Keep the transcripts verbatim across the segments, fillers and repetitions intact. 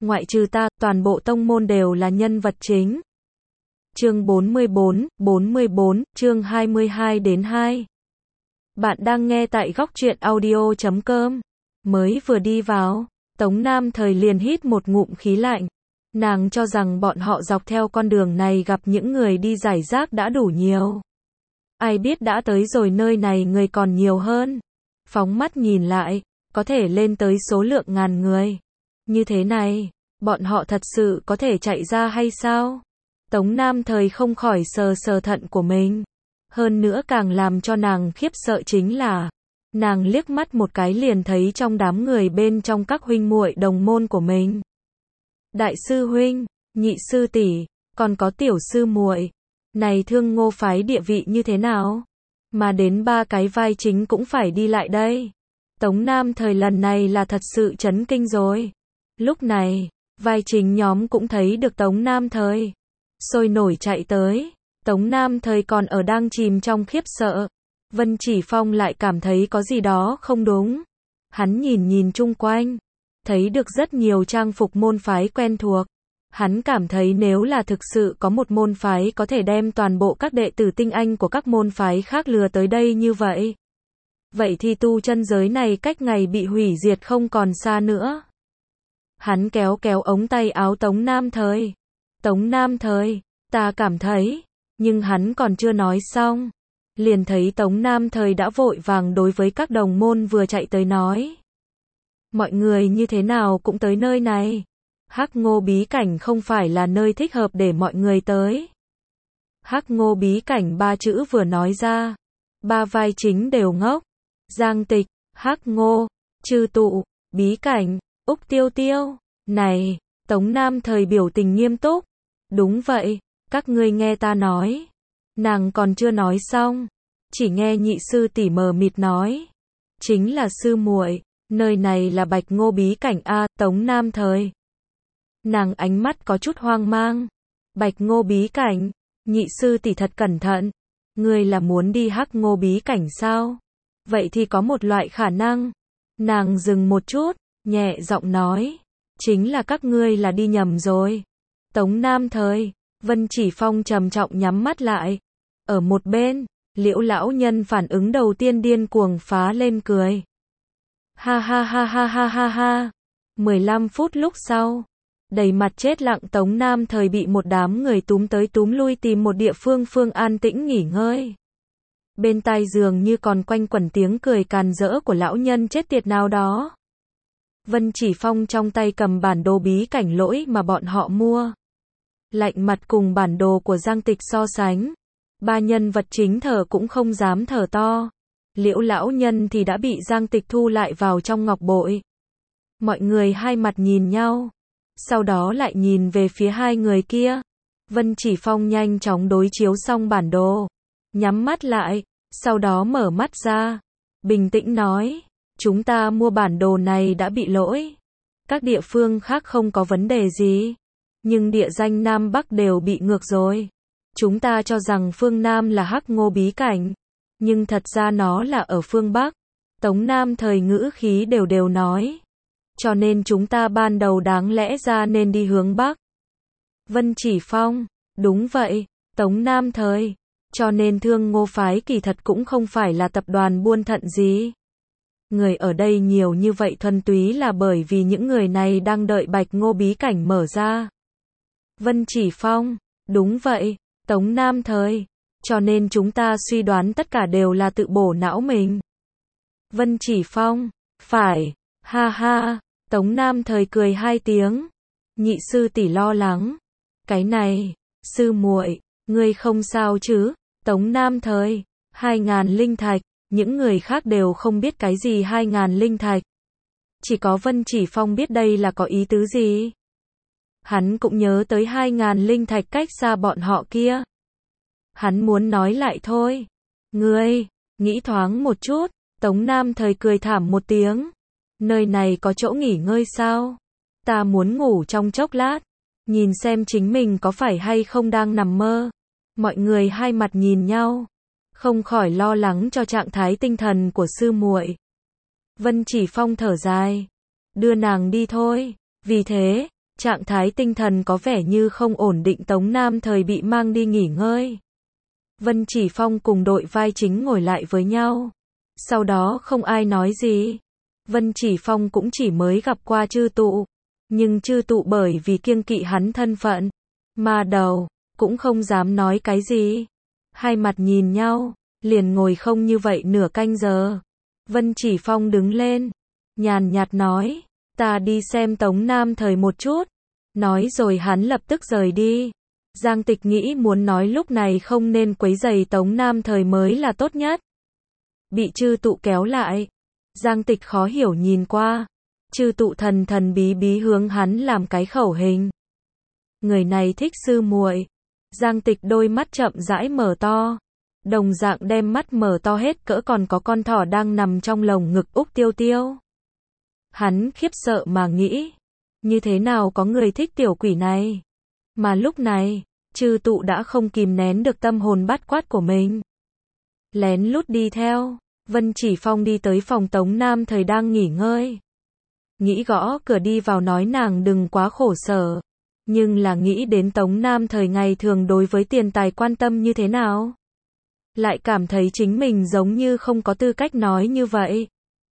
ngoại trừ ta, toàn bộ tông môn đều là nhân vật chính. Chương bốn mươi bốn, bốn mươi bốn, chương hai mươi hai đến hai. Bạn đang nghe tại góc truyện audio chấm com. Mới vừa đi vào, Tống Nam Thời liền hít một ngụm khí lạnh. Nàng cho rằng bọn họ dọc theo con đường này gặp những người đi giải rác đã đủ nhiều. Ai biết đã tới rồi nơi này người còn nhiều hơn. Phóng mắt nhìn lại, có thể lên tới số lượng ngàn người. Như thế này, bọn họ thật sự có thể chạy ra hay sao? Tống Nam Thời không khỏi sờ sờ thận của mình. Hơn nữa càng làm cho nàng khiếp sợ chính là, nàng liếc mắt một cái liền thấy trong đám người bên trong các huynh muội đồng môn của mình. Đại sư huynh, nhị sư tỷ, còn có tiểu sư muội. Này Thương Ngô phái địa vị như thế nào? Mà đến ba cái vai chính cũng phải đi lại đây. Tống Nam Thời lần này là thật sự chấn kinh rồi. Lúc này, vai chính nhóm cũng thấy được Tống Nam Thời. Sôi nổi chạy tới. Tống Nam Thời còn ở đang chìm trong khiếp sợ. Vân Chỉ Phong lại cảm thấy có gì đó không đúng. Hắn nhìn nhìn chung quanh. Thấy được rất nhiều trang phục môn phái quen thuộc. Hắn cảm thấy nếu là thực sự có một môn phái có thể đem toàn bộ các đệ tử tinh anh của các môn phái khác lừa tới đây như vậy. Vậy thì tu chân giới này cách ngày bị hủy diệt không còn xa nữa. Hắn kéo kéo ống tay áo Tống Nam Thời. Tống Nam Thời, ta cảm thấy, nhưng hắn còn chưa nói xong. Liền thấy Tống Nam Thời đã vội vàng đối với các đồng môn vừa chạy tới nói. Mọi người như thế nào cũng tới nơi này. Hắc Ngô bí cảnh không phải là nơi thích hợp để mọi người tới. Hắc Ngô bí cảnh ba chữ vừa nói ra. Ba vai chính đều ngốc. Giang Tịch, Hắc Ngô, Trư Tụ, bí cảnh, Úc Tiêu Tiêu. Này, Tống Nam Thời biểu tình nghiêm túc. Đúng vậy, các ngươi nghe ta nói. Nàng còn chưa nói xong. Chỉ nghe nhị sư tỷ mờ mịt nói. Chính là sư muội, nơi này là Bạch Ngô bí cảnh a, Tống Nam Thời. Nàng ánh mắt có chút hoang mang. Bạch Ngô bí cảnh, nhị sư tỷ thật cẩn thận. Ngươi là muốn đi Hắc Ngô bí cảnh sao? Vậy thì có một loại khả năng. Nàng dừng một chút, nhẹ giọng nói. Chính là các ngươi là đi nhầm rồi. Tống Nam Thời, Vân Chỉ Phong trầm trọng nhắm mắt lại. Ở một bên, Liễu lão nhân phản ứng đầu tiên điên cuồng phá lên cười. Ha ha ha ha ha ha ha. mười lăm phút lúc sau, đầy mặt chết lặng Tống Nam Thời bị một đám người túm tới túm lui tìm một địa phương phương an tĩnh nghỉ ngơi. Bên tai giường như còn quanh quẩn tiếng cười càn rỡ của lão nhân chết tiệt nào đó. Vân Chỉ Phong trong tay cầm bản đồ bí cảnh lỗi mà bọn họ mua. Lạnh mặt cùng bản đồ của Giang Tịch so sánh. Ba nhân vật chính thở cũng không dám thở to. Liễu lão nhân thì đã bị Giang Tịch thu lại vào trong ngọc bội. Mọi người hai mặt nhìn nhau. Sau đó lại nhìn về phía hai người kia. Vân Chỉ Phong nhanh chóng đối chiếu xong bản đồ. Nhắm mắt lại, sau đó mở mắt ra. Bình tĩnh nói, chúng ta mua bản đồ này đã bị lỗi. Các địa phương khác không có vấn đề gì. Nhưng địa danh Nam Bắc đều bị ngược rồi. Chúng ta cho rằng phương Nam là Hắc Ngô bí cảnh. Nhưng thật ra nó là ở phương Bắc. Tống Nam Thời ngữ khí đều đều nói. Cho nên chúng ta ban đầu đáng lẽ ra nên đi hướng Bắc. Vân Chỉ Phong, đúng vậy, Tống Nam Thời. Cho nên Thương Ngô phái kỳ thật cũng không phải là tập đoàn buôn thận gì. Người ở đây nhiều như vậy thuần túy là bởi vì những người này đang đợi Bạch Ngô bí cảnh mở ra. Vân Chỉ Phong, đúng vậy, Tống Nam Thời. Cho nên chúng ta suy đoán tất cả đều là tự bổ não mình. Vân Chỉ Phong, phải, ha ha, Tống Nam Thời cười hai tiếng. Nhị sư tỷ lo lắng. Cái này, sư muội, ngươi không sao chứ? Tống Nam Thời, hai ngàn linh thạch, những người khác đều không biết cái gì hai ngàn linh thạch. Chỉ có Vân Chỉ Phong biết đây là có ý tứ gì. Hắn cũng nhớ tới hai ngàn linh thạch cách xa bọn họ kia. Hắn muốn nói lại thôi. Ngươi, nghĩ thoáng một chút, Tống Nam Thời cười thảm một tiếng. Nơi này có chỗ nghỉ ngơi sao? Ta muốn ngủ trong chốc lát. Nhìn xem chính mình có phải hay không đang nằm mơ. Mọi người hai mặt nhìn nhau. Không khỏi lo lắng cho trạng thái tinh thần của sư muội. Vân Chỉ Phong thở dài. Đưa nàng đi thôi. Vì thế, Trạng thái tinh thần có vẻ như không ổn định, Tống Nam Thời bị mang đi nghỉ ngơi. Vân Chỉ Phong cùng đội vai chính ngồi lại với nhau. Sau đó không ai nói gì. Vân Chỉ Phong cũng chỉ mới gặp qua Chư Tụ. Nhưng Chư Tụ bởi vì kiêng kỵ hắn thân phận, ma đầu, cũng không dám nói cái gì. Hai mặt nhìn nhau, liền ngồi không như vậy nửa canh giờ. Vân Chỉ Phong đứng lên, nhàn nhạt nói, ta đi xem Tống Nam Thời một chút. Nói rồi hắn lập tức rời đi. Giang Tịch nghĩ muốn nói lúc này không nên quấy rầy Tống Nam Thời mới là tốt nhất. Bị Chư Tụ kéo lại. Giang Tịch khó hiểu nhìn qua. Chư Tụ thần thần bí bí hướng hắn làm cái khẩu hình. Người này thích sư muội. Giang Tịch đôi mắt chậm rãi mở to. Đồng dạng đem mắt mở to hết cỡ, còn có con thỏ đang nằm trong lồng ngực Úc Tiêu Tiêu. Hắn khiếp sợ mà nghĩ, như thế nào có người thích tiểu quỷ này. Mà lúc này, Chư Tụ đã không kìm nén được tâm hồn bát quát của mình. Lén lút đi theo, Vân Chỉ Phong đi tới phòng Tống Nam Thời đang nghỉ ngơi. Nghĩ gõ cửa đi vào nói nàng đừng quá khổ sở. Nhưng là nghĩ đến Tống Nam Thời ngày thường đối với tiền tài quan tâm như thế nào. Lại cảm thấy chính mình giống như không có tư cách nói như vậy.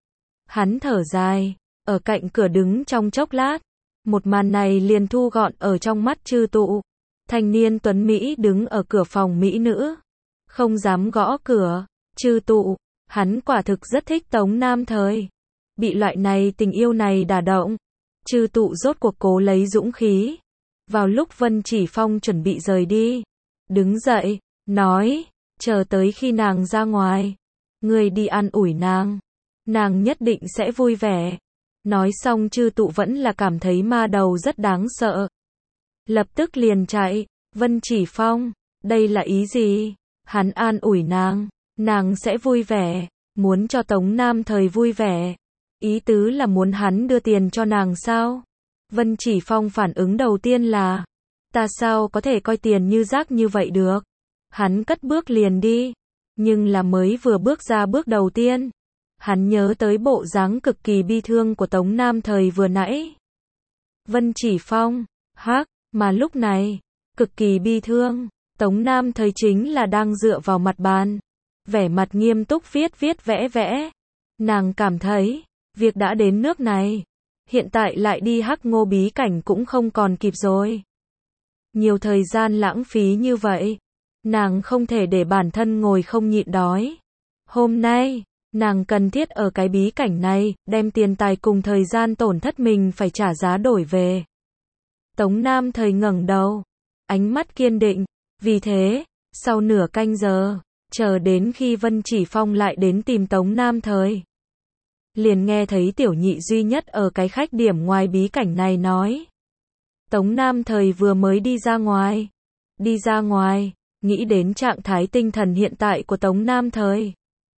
Hắn thở dài, ở cạnh cửa đứng trong chốc lát. Một màn này liền thu gọn ở trong mắt Chư Tụ. Thanh niên tuấn Mỹ đứng ở cửa phòng mỹ nữ. Không dám gõ cửa. Chư Tụ, hắn quả thực rất thích Tống Nam Thời. Bị loại này tình yêu này đả động. Chư Tụ rốt cuộc cố lấy dũng khí. Vào lúc Vân Chỉ Phong chuẩn bị rời đi. Đứng dậy, nói, chờ tới khi nàng ra ngoài. Ngươi đi an ủi nàng. Nàng nhất định sẽ vui vẻ. Nói xong Chư Tụ vẫn là cảm thấy ma đầu rất đáng sợ. Lập tức liền chạy. Vân Chỉ Phong, đây là ý gì? Hắn an ủi nàng, nàng sẽ vui vẻ. Muốn cho Tống Nam Thời vui vẻ. Ý tứ là muốn hắn đưa tiền cho nàng sao? Vân Chỉ Phong phản ứng đầu tiên là, ta sao có thể coi tiền như rác như vậy được? Hắn cất bước liền đi. Nhưng là mới vừa bước ra bước đầu tiên, hắn nhớ tới bộ dáng cực kỳ bi thương của Tống Nam Thời vừa nãy. Vân Chỉ Phong, hắc, mà lúc này, cực kỳ bi thương, Tống Nam Thời chính là đang dựa vào mặt bàn, vẻ mặt nghiêm túc viết viết vẽ vẽ. Nàng cảm thấy, việc đã đến nước này, hiện tại lại đi Hắc Ngô bí cảnh cũng không còn kịp rồi. Nhiều thời gian lãng phí như vậy, nàng không thể để bản thân ngồi không nhịn đói. Hôm nay, nàng cần thiết ở cái bí cảnh này, đem tiền tài cùng thời gian tổn thất mình phải trả giá đổi về. Tống Nam Thời ngẩng đầu, ánh mắt kiên định, vì thế, sau nửa canh giờ, chờ đến khi Vân Chỉ Phong lại đến tìm Tống Nam Thời. Liền nghe thấy tiểu nhị duy nhất ở cái khách điểm ngoài bí cảnh này nói. Tống Nam Thời vừa mới đi ra ngoài. Đi ra ngoài, nghĩ đến trạng thái tinh thần hiện tại của Tống Nam Thời.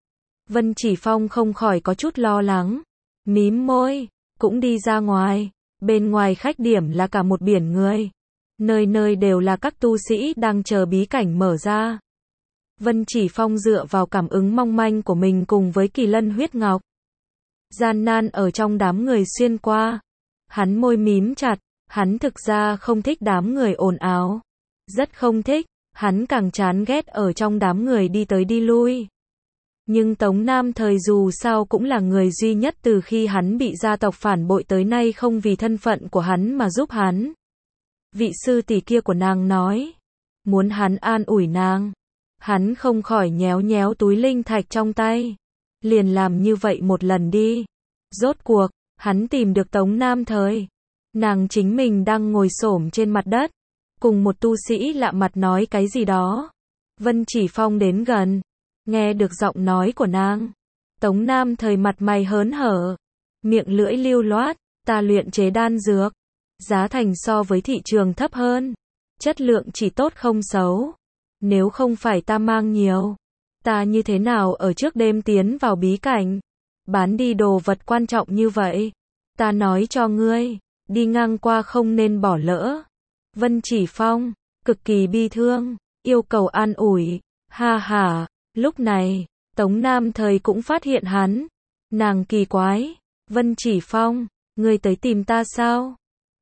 Vân Chỉ Phong không khỏi có chút lo lắng. Mím môi, cũng đi ra ngoài. Bên ngoài khách điểm là cả một biển người. Nơi nơi đều là các tu sĩ đang chờ bí cảnh mở ra. Vân Chỉ Phong dựa vào cảm ứng mong manh của mình cùng với Kỳ Lân huyết ngọc. Gian nan ở trong đám người xuyên qua. Hắn môi mím chặt, hắn thực ra không thích đám người ồn ào. Rất không thích, hắn càng chán ghét ở trong đám người đi tới đi lui. Nhưng Tống Nam Thời dù sao cũng là người duy nhất từ khi hắn bị gia tộc phản bội tới nay không vì thân phận của hắn mà giúp hắn. Vị sư tỷ kia của nàng nói, muốn hắn an ủi nàng. Hắn không khỏi nhéo nhéo túi linh thạch trong tay. Liền làm như vậy một lần đi. Rốt cuộc, hắn tìm được Tống Nam Thời. Nàng chính mình đang ngồi xổm trên mặt đất. Cùng một tu sĩ lạ mặt nói cái gì đó. Vân Chỉ Phong đến gần. Nghe được giọng nói của nàng. Tống Nam Thời mặt mày hớn hở. Miệng lưỡi lưu loát. Ta luyện chế đan dược. Giá thành so với thị trường thấp hơn. Chất lượng chỉ tốt không xấu. Nếu không phải ta mang nhiều. Ta như thế nào ở trước đêm tiến vào bí cảnh. Bán đi đồ vật quan trọng như vậy. Ta nói cho ngươi. Đi ngang qua không nên bỏ lỡ. Vân Chỉ Phong, cực kỳ bi thương. Yêu cầu an ủi. Ha ha. Lúc này, Tống Nam Thời cũng phát hiện hắn. Nàng kỳ quái. Vân Chỉ Phong, ngươi tới tìm ta sao?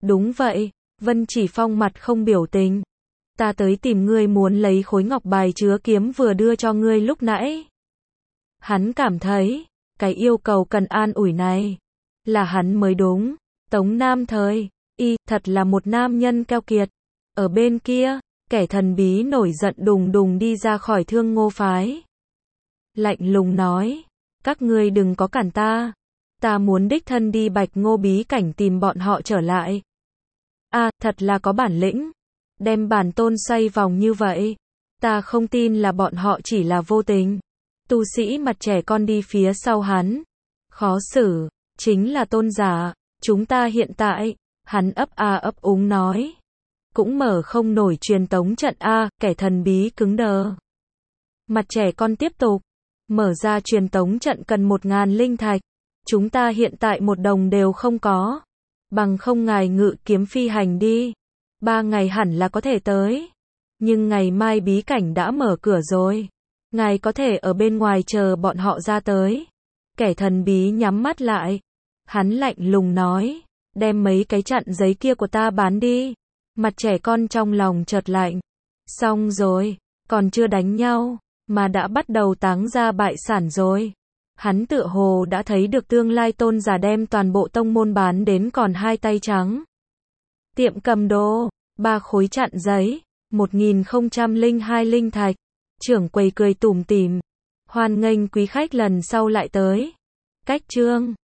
Đúng vậy, Vân Chỉ Phong mặt không biểu tình. Ta tới tìm ngươi muốn lấy khối ngọc bài chứa kiếm vừa đưa cho ngươi lúc nãy. Hắn cảm thấy, cái yêu cầu cần an ủi này, là hắn mới đúng. Tống Nam Thời, y, thật là một nam nhân keo kiệt. Ở bên kia, kẻ thần bí nổi giận đùng đùng đi ra khỏi Thương Ngô phái. Lạnh lùng nói, các ngươi đừng có cản ta. Ta muốn đích thân đi Bạch Ngô bí cảnh tìm bọn họ trở lại. À, thật là có bản lĩnh. Đem bản tôn xoay vòng như vậy. Ta không tin là bọn họ chỉ là vô tình. Tu sĩ mặt trẻ con đi phía sau hắn. Khó xử, chính là tôn giả. Chúng ta hiện tại, hắn ấp a ấp úng nói. Cũng mở không nổi truyền tống trận a, kẻ thần bí cứng đờ. Mặt trẻ con tiếp tục. Mở ra truyền tống trận cần một ngàn linh thạch. Chúng ta hiện tại một đồng đều không có. Bằng không ngài ngự kiếm phi hành đi. Ba ngày hẳn là có thể tới. Nhưng ngày mai bí cảnh đã mở cửa rồi. Ngài có thể ở bên ngoài chờ bọn họ ra tới. Kẻ thần bí nhắm mắt lại. Hắn lạnh lùng nói. Đem mấy cái chặn giấy kia của ta bán đi. Mặt trẻ con trong lòng chợt lạnh. Xong rồi, còn chưa đánh nhau, mà đã bắt đầu táng ra bại sản rồi. Hắn tựa hồ đã thấy được tương lai tôn giả đem toàn bộ tông môn bán đến còn hai tay trắng. Tiệm cầm đồ, ba khối chặn giấy, một nghìn không trăm lẻ hai linh thạch. Trưởng quầy cười tủm tỉm. Hoan nghênh quý khách lần sau lại tới. Cách chương